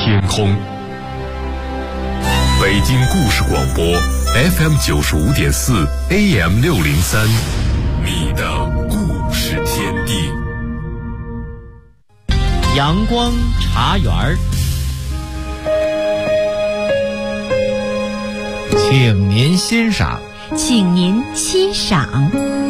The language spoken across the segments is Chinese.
天空。北京故事广播 FM95.4 AM603，你的故事天地。 阳光茶园儿，请您欣赏。 请您欣赏。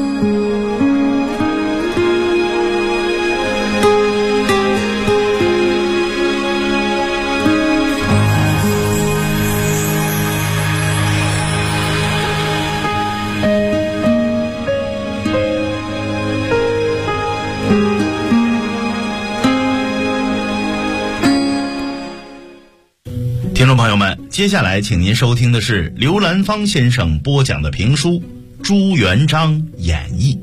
听众朋友们，接下来请您收听的是刘兰芳先生播讲的评书《朱元璋演义》。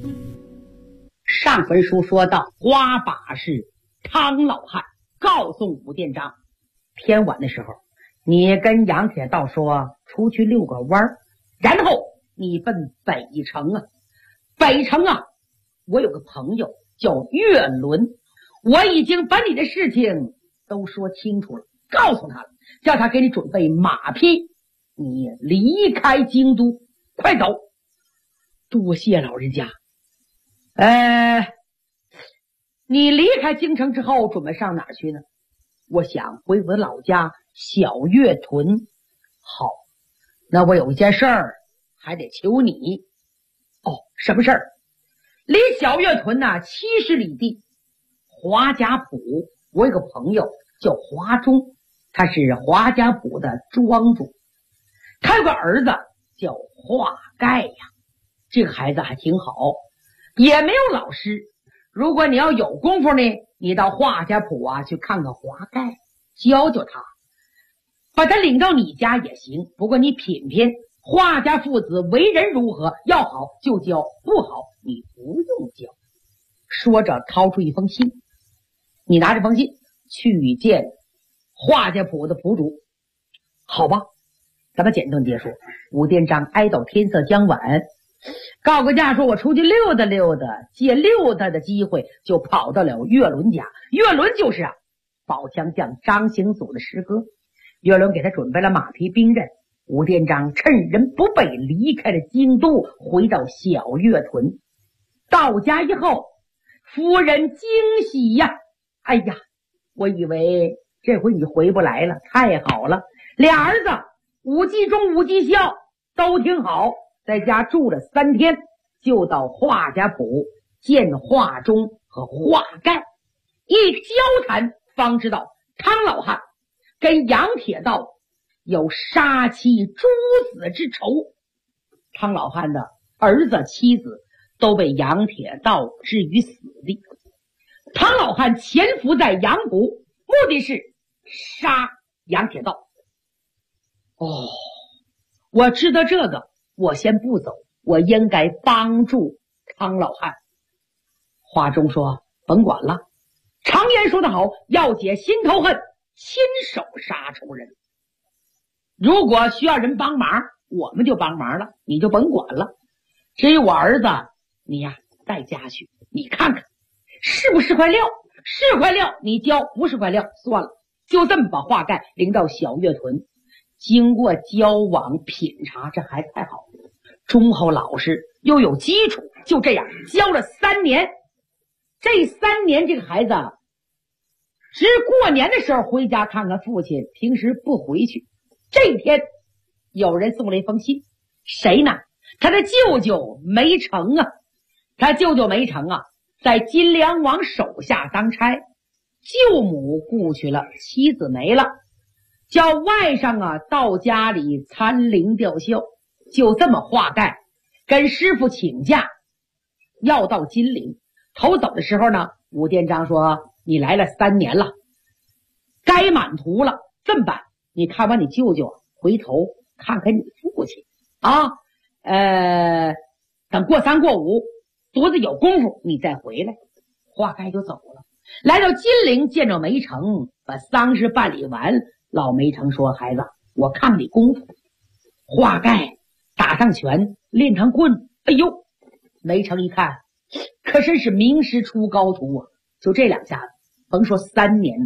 上回书说到，花把式汤老汉告诉武殿章，天晚的时候你跟杨铁道说出去遛个弯儿，然后你奔北城啊。北城啊，我有个朋友叫岳伦，我已经把你的事情都说清楚了，告诉他了，叫他给你准备马匹，你离开京都，快走。多谢老人家。你离开京城之后准备上哪儿去呢？我想回我的老家小月屯。好，那我有一件事儿还得求你。哦，什么事儿？离小月屯70里地，华家堡，我有个朋友叫华忠，他是华家堡的庄主，他有个儿子叫华盖呀。这个孩子还挺好，也没有老师。如果你要有功夫呢，你到华家堡去看看华盖，教教他，把他领到你家也行。不过你品品华家父子为人如何，要好就教，不好你不用教。说着掏出一封信，你拿这封信去见华家堡的堡主。好吧，咱们简短结束。武殿章挨到天色将晚，告个假说我出去溜达溜达，借溜达的机会就跑到了岳伦家。岳伦就是宝强将张行祖的师哥。岳伦给他准备了马匹兵刃，武殿章趁人不备离开了京都，回到小月屯。到家以后，夫人惊喜呀，哎呀，我以为这回你回不来了，太好了。俩儿子武继忠、武继孝都挺好，在家住了3天，就到华家堡见华忠和华盖。一交谈方知道汤老汉跟杨铁道有杀妻诛子之仇。汤老汉的儿子妻子都被杨铁道置于死地。汤老汉潜伏在杨谷，目的是杀杨铁道。哦，我知道这个，我先不走，我应该帮助汤老汉。华忠说甭管了，常言说得好，要解心头恨，亲手杀仇人。如果需要人帮忙，我们就帮忙了，你就甭管了。至于我儿子，你带家去，你看看是不是块料，是块料你交，不是块料算了。就这么把华盖领到小月屯，经过交往品察，这孩子太好了，忠厚老实又有基础。就这样教了3年，这3年这个孩子只过年的时候回家看看父亲，平时不回去。这一天有人送了一封信，谁呢？他的舅舅梅成啊。他舅舅梅成在金梁王手下当差，舅母故去了，妻子没了，叫外甥到家里参灵吊孝。就这么华盖跟师傅请假要到金陵。头走的时候呢，武殿章说你来了3年了，该满途了，这么办，你看完你舅舅，回头看看你父亲等过3过5，犊子有功夫你再回来。华盖就走了，来到金陵见着梅成，把丧事办理完。老梅成说孩子，我看看你功夫。华盖打上拳，练上棍，哎呦，梅成一看可真是名师出高徒啊。就这2下子，甭说3年了，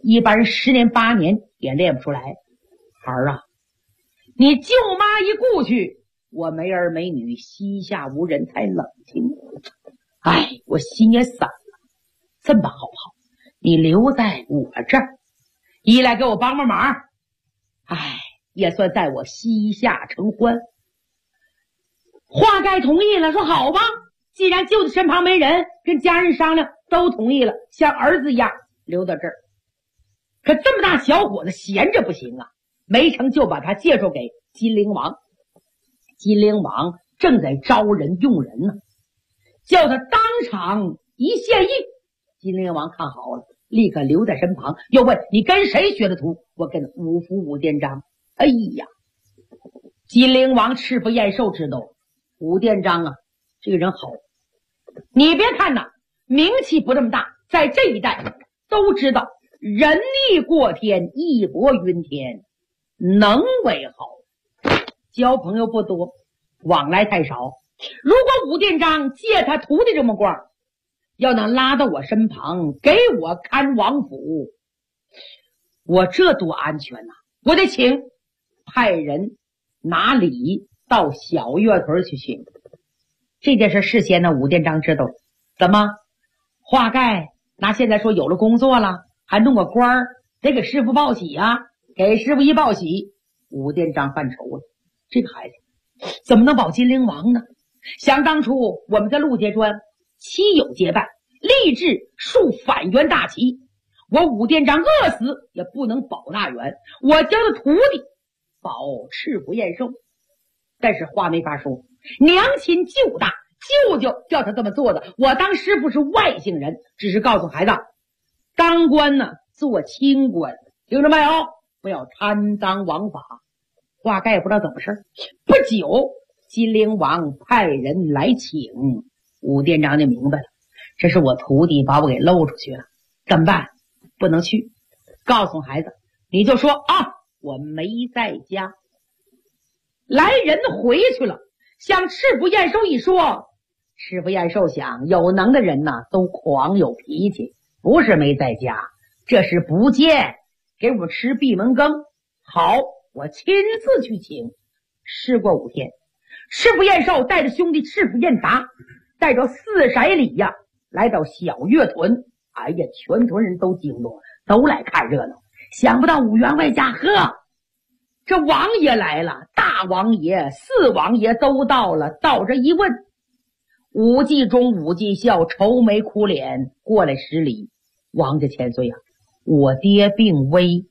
一般10年8年也练不出来。孩儿啊，你舅妈一故去，我没儿没女，膝下无人，才冷清。哎，我心也散了。这么好不好？你留在我这儿，一来给我帮帮忙，哎，也算在我膝下承欢。华盖同意了，说好吧，既然舅子身旁没人，跟家人商量，都同意了，像儿子一样留到这儿。可这么大小伙子闲着不行啊，没成就把他介绍给金陵王。金陵王正在招人用人呢，叫他当场一献艺。金陵王看好了，立刻留在身旁，又问你跟谁学的徒？我跟五福武殿章。哎呀，金陵王赤膊燕寿知道武殿章啊，这个人好。你别看呐，名气不这么大，在这一代都知道人力过天，义薄云天，能为好。交朋友不多，往来太少。如果武殿章借他徒弟这么光，要能拉到我身旁，给我看王府，我这多安全呐！我得请派人拿礼到小月屯去请。这件事事先呢，武殿章知道了。怎么华盖那现在说有了工作了，还弄个官儿，得给师傅报喜啊。给师傅一报喜，武殿章犯愁了，这个孩子怎么能保金陵王呢？想当初我们在陆家庄妻友结拜，立志树反元大旗，我武殿章饿死也不能保大元，我教的徒弟保赤膊燕寿。但是话没法说，娘亲舅大，舅舅叫他这么做的。我当师傅是外姓人，只是告诉孩子，当官呢做清官，听着没有？不要贪赃枉法。华盖也不知道怎么事，不久金陵王派人来请，武殿章就明白了，这是我徒弟把我给漏出去了，怎么办？不能去。告诉孩子，你就说啊，我没在家。来人回去了，向赤膊燕寿一说，赤膊燕寿想，有能的人呐都狂有脾气，不是没在家，这是不见，给我吃闭门羹。好，我亲自去请。事过5天，赤膊燕寿带着兄弟赤膊燕达，带着4色礼呀，来到小月屯。哎呀，全屯人都惊动了，都来看热闹。想不到武员外家，呵，这王爷来了，大王爷、4王爷都到了。到这一问，武继忠、武继孝愁眉苦脸过来施礼。王家千岁啊，我爹病危。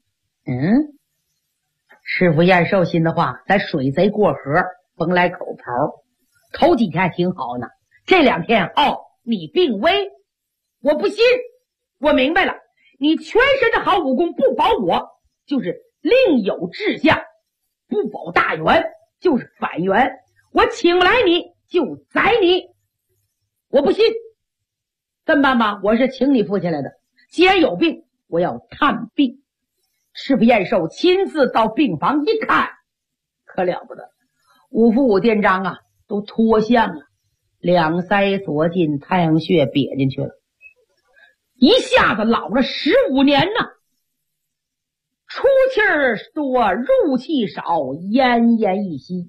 赤膊燕寿心的话，咱水贼过河，甭来口刨。头几天还挺好呢，这2天你病危，我不信。我明白了，你全身的好武功不保我，就是另有志向，不保大元就是反元，我请来你就宰你。我不信。这么办吧，我是请你父亲来的，既然有病，我要探病。赤膊燕寿亲自到病房一看，可了不得，五福武殿章啊都脱相了，两腮锁进，太阳穴瘪进去了，一下子老了15年呢。出气儿多，入气少，奄奄一息。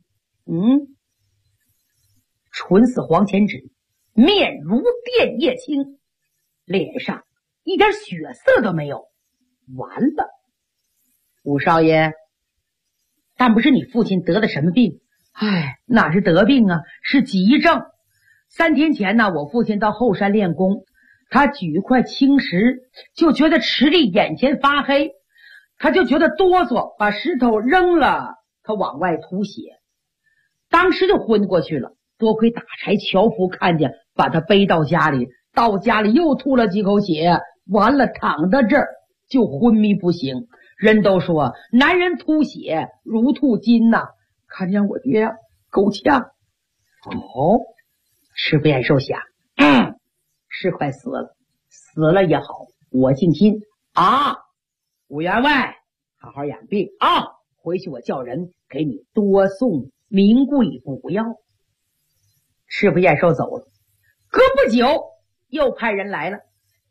唇似黄钱纸，面如电叶青，脸上一点血色都没有。完了，武少爷，但不是你父亲得的什么病？哪是得病啊，是急症。3天前呢，我父亲到后山练功，他举一块青石，就觉得池里眼前发黑，他就觉得哆嗦，把石头扔了，他往外吐血，当时就昏过去了。多亏打柴樵夫看见，把他背到家里，到家里又吐了几口血，完了躺到这儿就昏迷不醒。人都说男人吐血如吐金呐，看见我爹够呛。赤膊燕寿想，是快死了，死了也好，我静心啊。武员外，好好养病啊，回去我叫人给你多送名贵补药。赤膊燕寿走了，隔不久又派人来了，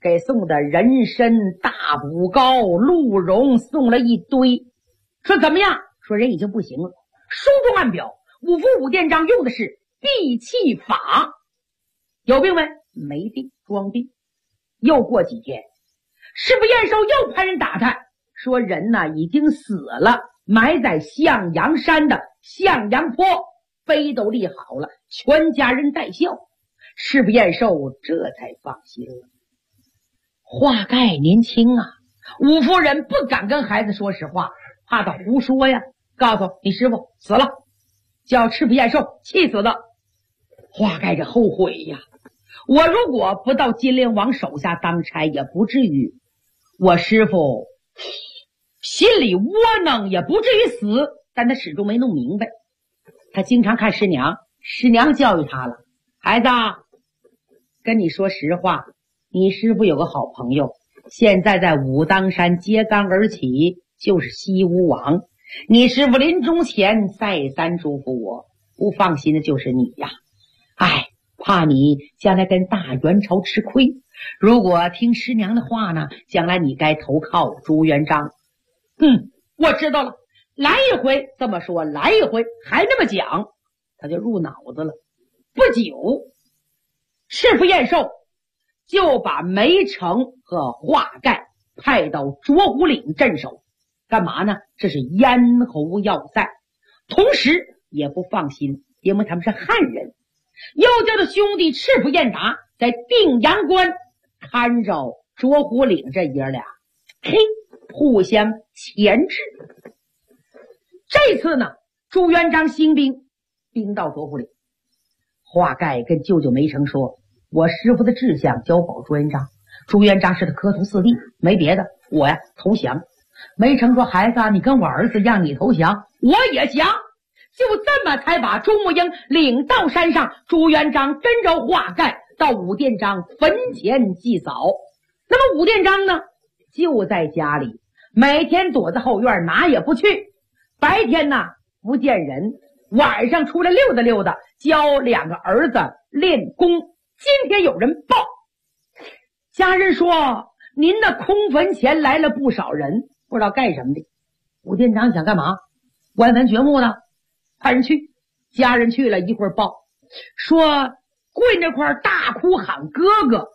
给送的人参、大补膏、鹿茸送了一堆，说怎么样？说人已经不行了。书中暗表，五福武店长用的是闭气法，有病没？没病，装病。又过几天，师傅验寿又派人打探，说人呢已经死了，埋在向阳山的向阳坡，碑都立好了，全家人带孝。师傅验寿这才放心了。华盖年轻啊，五夫人不敢跟孩子说实话，怕他胡说呀，告诉你师傅死了，叫师傅验寿，气死的。华盖这后悔呀，我如果不到金陵王手下当差，也不至于，我师傅心里窝囊，也不至于死，但他始终没弄明白。他经常看师娘，师娘教育他了，孩子，跟你说实话，你师傅有个好朋友，现在在武当山揭竿而起，就是西吴王。你师傅临终前再三嘱咐我，不放心的就是你呀。哎，怕你将来跟大元朝吃亏，如果听师娘的话呢，将来你该投靠朱元璋。我知道了，来一回这么说，来一回还那么讲，他就入脑子了。不久，师傅验寿就把梅城和华盖派到卓虎岭镇守，干嘛呢？这是咽喉要塞，同时也不放心，因为他们是汉人，又叫他兄弟赤府彦达在定阳关看着卓虎岭，这爷俩互相钳制。这次呢，朱元璋兴兵到卓虎岭，华盖跟舅舅梅城说，我师父的志向交保朱元璋，朱元璋是他科徒四弟，没别的，我呀投降。梅城说，孩子，你跟我儿子让你投降，我也降。就这么才把朱木英领到山上，朱元璋跟着华盖到武殿章坟前祭扫。那么武殿章呢，就在家里，每天躲在后院，哪也不去。白天呢不见人，晚上出来溜达溜达，教两个儿子练功。今天有人报，家人说您的空坟前来了不少人，不知道干什么的。武殿章想干嘛？关坟掘墓呢，派人去。家人去了，一会儿报说跪那块大哭喊哥哥，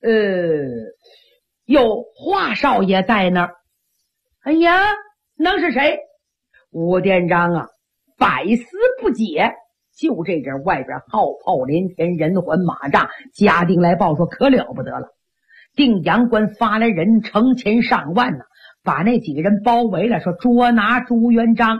有华少爷在那儿。哎呀，能是谁？武殿章啊，百思不解。就这阵外边号炮连天，人环马扎，家丁来报说可了不得了，定阳关发来人成千上万呢，把那几个人包围了，说捉拿朱元璋。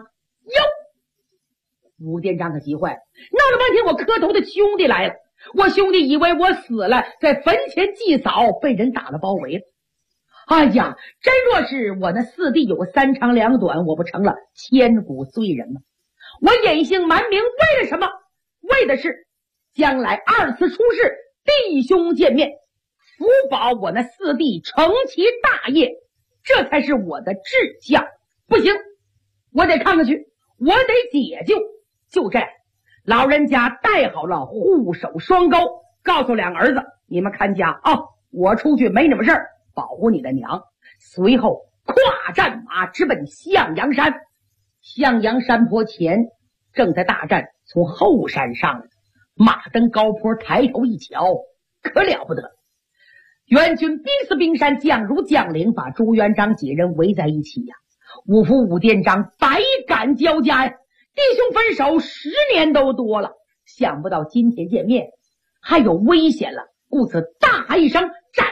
武殿章可急坏了，闹了半天我磕头的兄弟来了，我兄弟以为我死了，在坟前祭扫，被人打了包围了。哎呀，真若是我那四弟有个三长两短，我不成了千古罪人吗？我隐姓埋名为了什么？为的是将来二次出世，弟兄见面，福保我那四弟成其大业，这才是我的志向。不行，我得看看去，我得解救。就这样，老人家带好了护手双钩，告诉两个儿子，你们看家啊，我出去没什么事儿，保护你的娘。随后跨战马直奔向阳山。向阳山坡前正在大战，从后山上来，马登高坡，抬头一瞧，可了不得。元军兵似冰山，将如将领，把朱元璋几人围在一起呀。五福武殿章百感交加呀，弟兄分手10年都多了，想不到今天见面还有危险了，故此大喊一声战，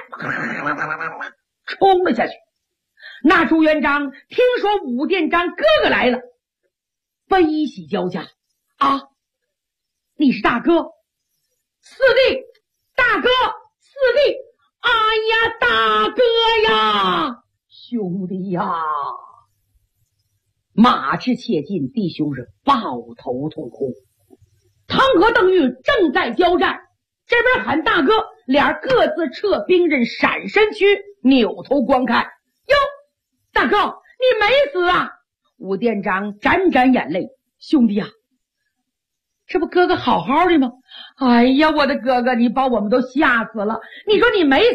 冲了下去。那朱元璋听说武殿章哥哥来了，悲喜交加。啊，你是大哥？四弟，大哥，四弟，哎呀，大哥呀，兄弟呀！马至切近，弟兄是抱头痛哭。汤和邓玉正在交战，这边喊大哥，俩各自撤兵刃，闪身躯，扭头观看。哟，大哥，你没死啊？武殿章沾沾眼泪，兄弟啊，这不哥哥好好的吗？哎呀，我的哥哥，你把我们都吓死了。你说你没死，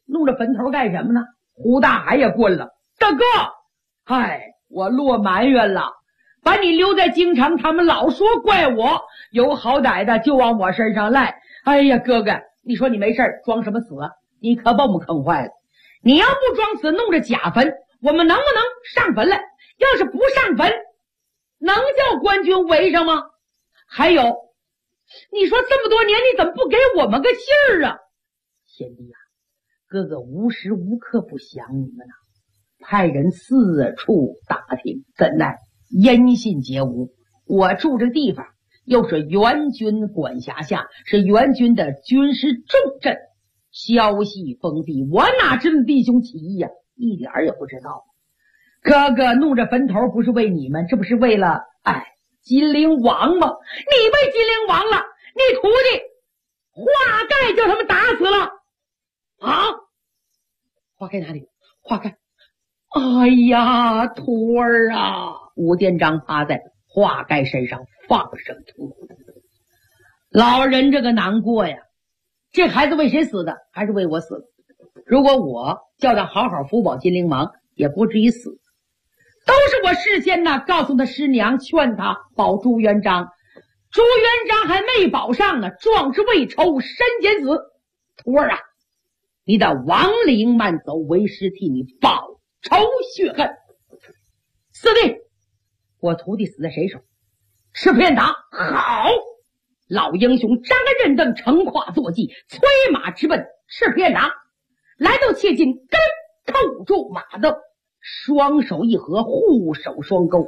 弄着坟头干什么呢？胡大海也滚了。大哥，我落埋怨了，把你留在京城，他们老说怪我，有好歹的就往我身上赖。哎呀，哥哥，你说你没事装什么死啊？你可把我们坑坏了。你要不装死，弄着假坟，我们能不能上坟来？要是不上坟，能叫官军围上吗？还有，你说这么多年你怎么不给我们个信儿啊？贤弟啊，哥哥无时无刻不想你们啊，派人四处打听，怎奈音信皆无。我住这个地方又是元军管辖下，是元军的军事重镇，消息封闭，我哪知道弟兄起义呀？一点儿也不知道。哥哥弄着坟头不是为你们，这不是为了金陵王吗？你被金陵王了，你徒弟华盖叫他们打死了啊！华盖哪里？华盖，哎呀，徒儿啊！武殿章趴在华盖身上放声哭。老人这个难过呀，这孩子为谁死的？还是为我死的。如果我叫他好好辅保金陵王，也不至于死。都是我事先告诉他师娘，劝他保朱元璋。朱元璋还没保上呢，壮士未酬身先死。徒儿啊，你得亡灵慢走，为师替你报仇雪恨。四弟，我徒弟死在谁手？赤片打。好，老英雄张开刃凳，乘胯坐骑，催马直奔赤片打。来到切近，跟扣住马镫，双手一合，护手双钩。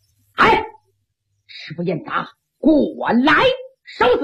赤不燕达，过来受死！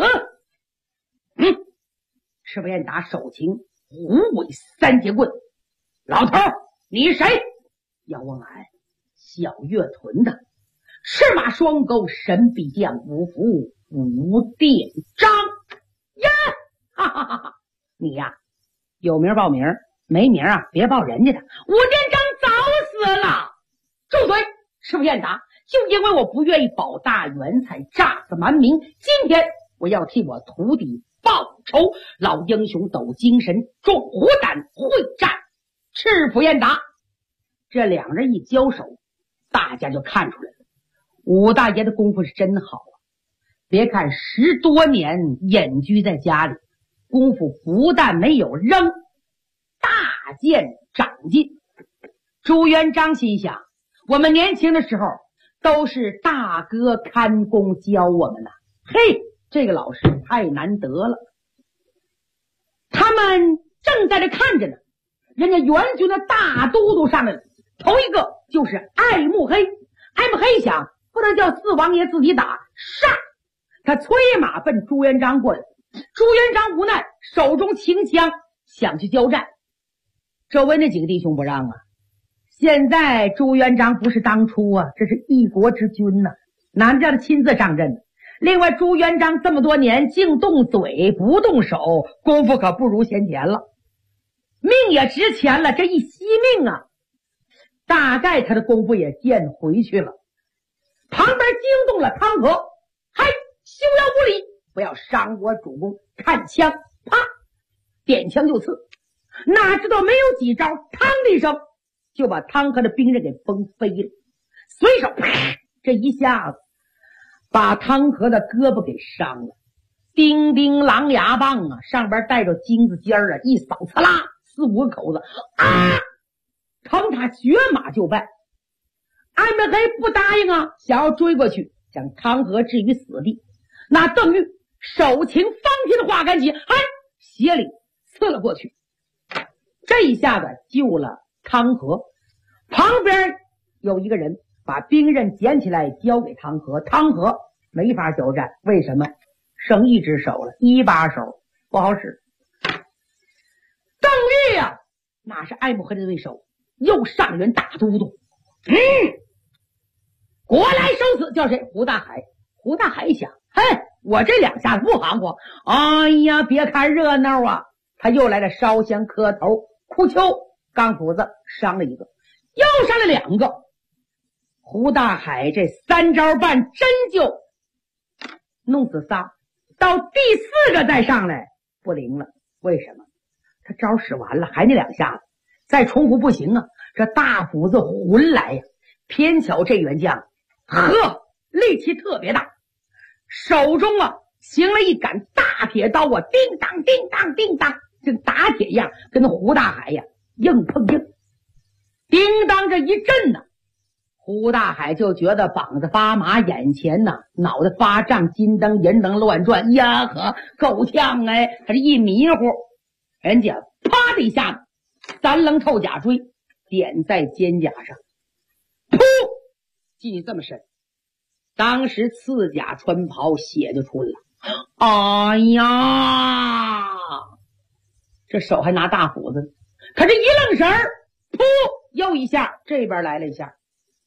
赤不燕达手擎虎尾三节棍。老头，你谁？要问俺小月屯的。赤马双钩，神臂将五福武殿章呀！哈哈哈哈！你呀，有名报名，没名别报人家的。武殿章早死了。住嘴！赤不燕达，就因为我不愿意保大元，才诈死蛮民。今天我要替我徒弟报仇。老英雄抖精神，壮虎胆，会战赤不燕达。这两人一交手，大家就看出来了，武大爷的功夫是真好啊！别看10多年隐居在家里，功夫不但没有扔，大见长进。朱元璋心想，我们年轻的时候都是大哥看功教我们的，这个老师太难得了。他们正在这看着呢，人家元军的大都督上来了，头一个就是艾慕黑。艾慕黑想，不能叫四王爷自己打，上！他催马奔朱元璋过来。朱元璋无奈，手中擎枪想去交战。周围那几个弟兄不让啊。现在朱元璋不是当初啊，这是一国之君呐，哪能叫他亲自上阵呢？另外，朱元璋这么多年净动嘴不动手，功夫可不如先前了，命也值钱了，这一惜命啊，大概他的功夫也见回去了。旁边惊动了汤和，休要无礼，不要伤我主公！看枪，啪，点枪就刺。哪知道没有几招，嘡的一声就把汤和的兵刃给崩飞了。随手这一下子把汤和的胳膊给伤了。叮叮狼牙棒啊，上边带着金子尖啊，一扫刺啦，4、5个口子啊，疼他绝马就败。艾美黑不答应啊，想要追过去将汤和置于死地。那邓玉手擎方天的画杆戟，斜里刺了过去。这一下子救了汤和。旁边有一个人把兵刃捡起来交给汤和，汤和没法交战，为什么？剩一只手了，一把手不好使。邓玉啊，那是艾慕黑的对手，又上元大都督，过来收死，叫谁？胡大海。胡大海想，我这两下子不含糊，哎呀，别看热闹啊，他又来了烧香磕头哭求，钢斧子伤了一个，又伤了2个。胡大海这3招半真就弄死仨，到第4个再上来不灵了。为什么？ 他招使完了，还那2下子，再重复不行啊！这大斧子浑来呀，偏巧这员将，力气特别大，手中啊行了一杆大铁刀啊，叮当叮当叮当，跟打铁一样，跟胡大海呀硬碰硬。叮当这一震呢，胡大海就觉得膀子发麻，眼前呢脑袋发胀，金灯银灯乱转，呀呵，够呛哎！他这一迷糊，人家啪的一下子3棱透甲锥点在肩胛上，噗，进去这么深，当时刺甲穿袍，血就出来了。哎呀，这手还拿大斧子，可这一愣神儿，噗，又一下，这边来了一下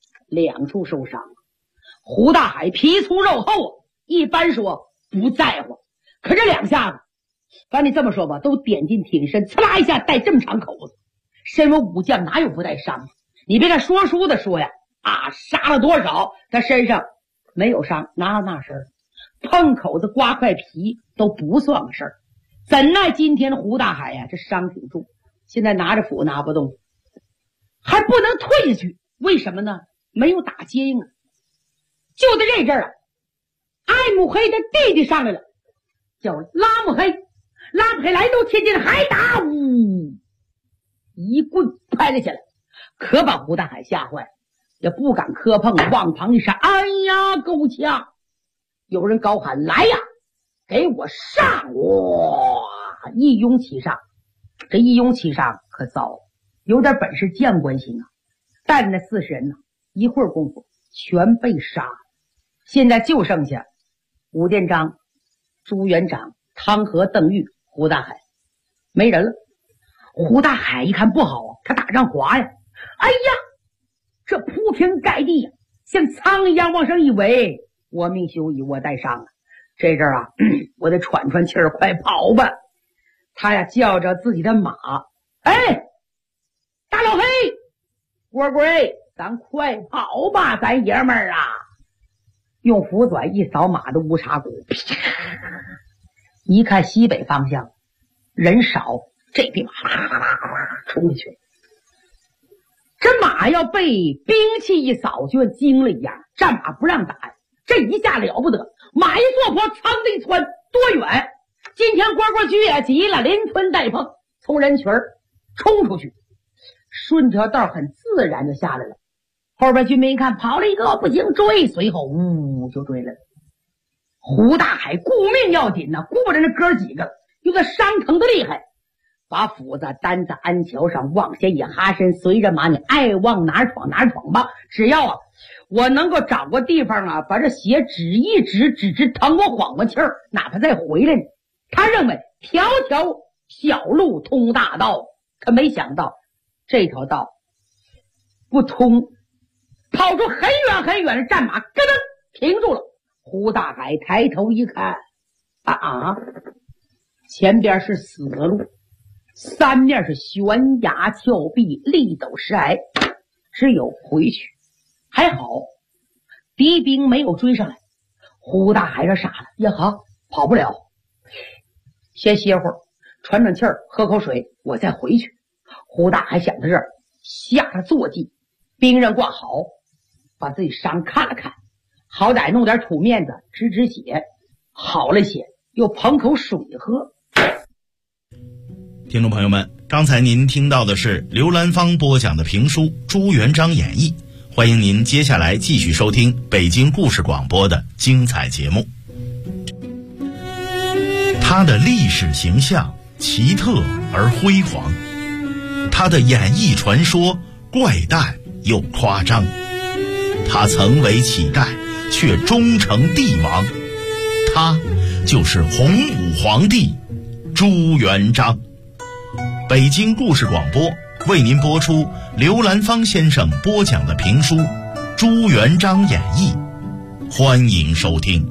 ，2处受伤。胡大海皮粗肉厚啊，一般说不在乎，可这2下子，反正你这么说吧，都点进挺身，呲啦一下带这么长口子。身为武将哪有不带伤？你别看说书的说呀，杀了多少，他身上没有伤，哪有那事儿？碰口子刮块皮都不算个事儿，怎奈今天的胡大海呀，这伤挺重，现在拿着斧拿不动，还不能退下去，为什么呢？没有打接应啊！就在这阵儿啊，艾木黑的弟弟上来了，叫拉木黑，拉木黑来到天津还打，呜，一棍拍了起来，可把胡大海吓坏了，也不敢磕碰，往旁一闪，哎呀，够呛！有人高喊：“来呀，给我上！”哇，一拥其上，这一拥其上可糟了，有点本事将官心啊！带着那40人呢，一会儿功夫全被杀了。现在就剩下武殿章、朱元璋、汤和、邓玉、胡大海，没人了。胡大海一看不好啊，他打仗滑呀，哎呀，这铺平盖地呀，像苍一样往上一围，我命休矣，我带伤了。这阵儿啊，我得喘喘气儿，快跑吧！他呀叫着自己的马，哎，大老黑，蝈蝈，咱快跑吧，咱爷们儿啊！用斧短一扫马的乌叉骨，一看西北方向人少，这匹马冲下去，这马要被兵器一扫，就像惊了一样，战马不让打呀。这一下了不得，马一坐坡，噌的一窜，多远？今天蝈蝈局也急了，连窜带碰，从人群冲出去，顺条道很自然就下来了。后边军兵一看跑了一个不行，追，随后呜就追来了。胡大海顾命要紧呐，顾着那哥几个，有点伤疼的厉害，把斧子担在鞍桥上，往下一哈身，随着马，你爱往哪儿闯哪儿闯吧，只要啊我能够找个地方啊，把这血止一止，止疼我缓缓气儿，哪怕再回来呢。他认为条条小路通大道，可没想到这条道不通，跑出很远很远的战马，咯噔停住了。胡大海抬头一看，前边是死路，三面是悬崖峭壁，立陡石崖，只有回去。还好敌兵没有追上来，胡大海这傻了，也好跑不了，先歇会儿，喘喘气儿，喝口水，我再回去。胡大海想到这儿，下了坐骑，兵刃挂好，把自己伤看了看，好歹弄点土面子止血，好了些，又捧口水喝。 听众朋友们，刚才您听到的是刘兰芳播讲的评书《朱元璋演义》，欢迎您接下来继续收听北京故事广播的精彩节目。他的历史形象奇特而辉煌，他的演义传说怪诞又夸张，他曾为乞丐却终成帝王，他就是洪武皇帝朱元璋。北京故事广播为您播出刘兰芳先生播讲的评书《朱元璋演义》，欢迎收听。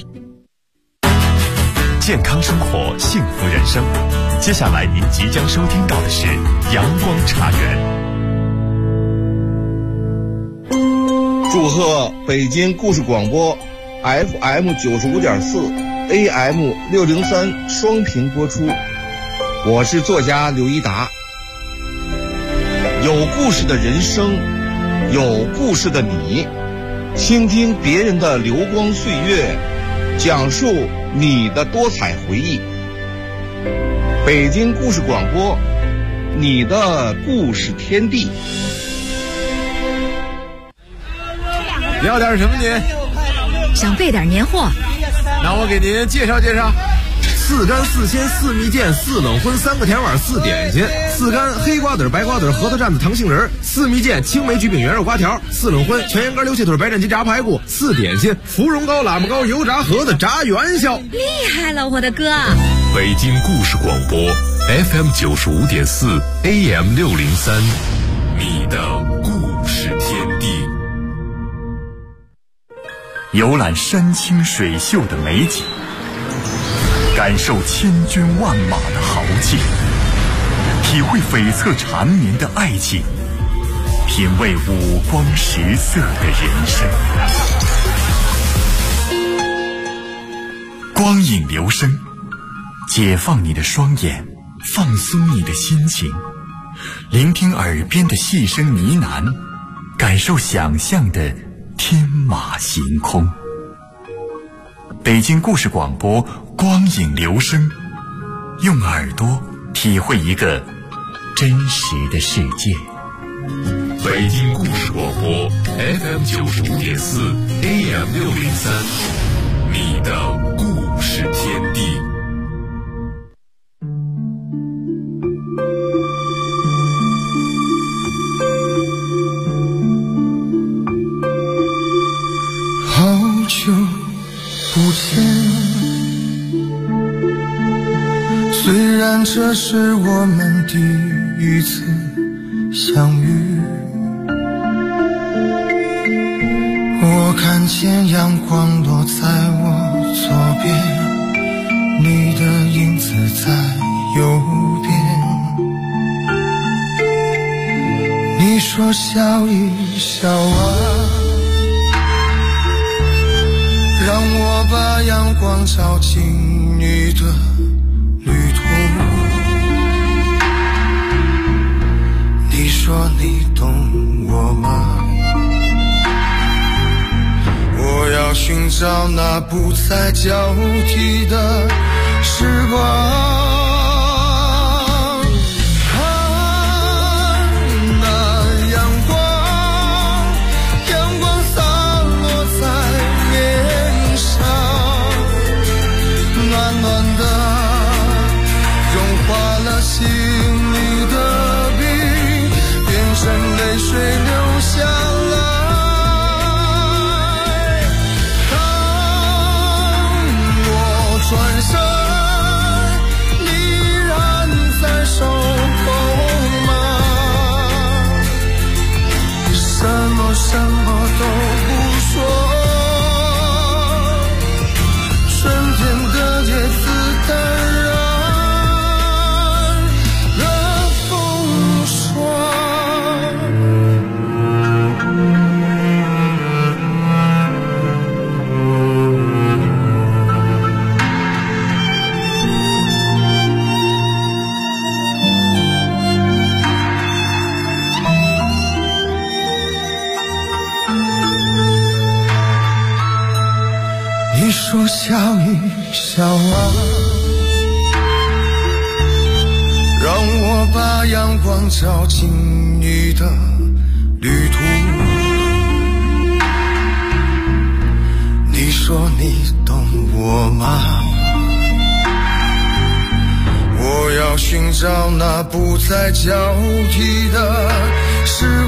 健康生活，幸福人生。接下来您即将收听到的是阳光茶园。 祝贺北京故事广播 FM 95.4 AM 603双频播出。 我是作家刘一达。有故事的人生，有故事的你，倾听别人的流光岁月，讲述你的多彩回忆。北京故事广播，你的故事天地。 要点什么您？ 想备点年货。 那我给您介绍介绍。4干4鲜4蜜饯4冷荤3个甜碗4点心，4干黑瓜子白瓜子核桃蘸子糖杏仁，4蜜饯青梅焗饼圆肉瓜条，4冷荤全羊肝溜切腿白斩鸡炸排骨，4点心芙蓉糕喇嘛糕油炸盒子炸元宵。 厉害了我的哥！ 北京故事广播 FM 95.4 AM 603，你的故事天地。 游览山清水秀的美景，感受千军万马的豪气，体会悱恻缠绵的爱情，品味五光十色的人生。光影留声，解放你的双眼，放松你的心情，聆听耳边的细声呢喃，感受想象的天马行空。北京故事广播，光影留声，用耳朵体会一个真实的世界。 北京故事广播 FM 95.4 AM 603，你的故事天地。 虽然这是我们第一次相遇，我看见阳光落在我左边，你的影子在右边。你说笑一笑啊，让我把阳光照进你的旅途。你说你懂我吗？我要寻找那不再交替的时光。心里的冰变成泪水流下来。当我转身，你依然在守候吗？什么都不说，春天的叶子淡然。你说笑一笑啊，让我把阳光照进你的旅途。你说你懂我吗？我要寻找那不再交替的时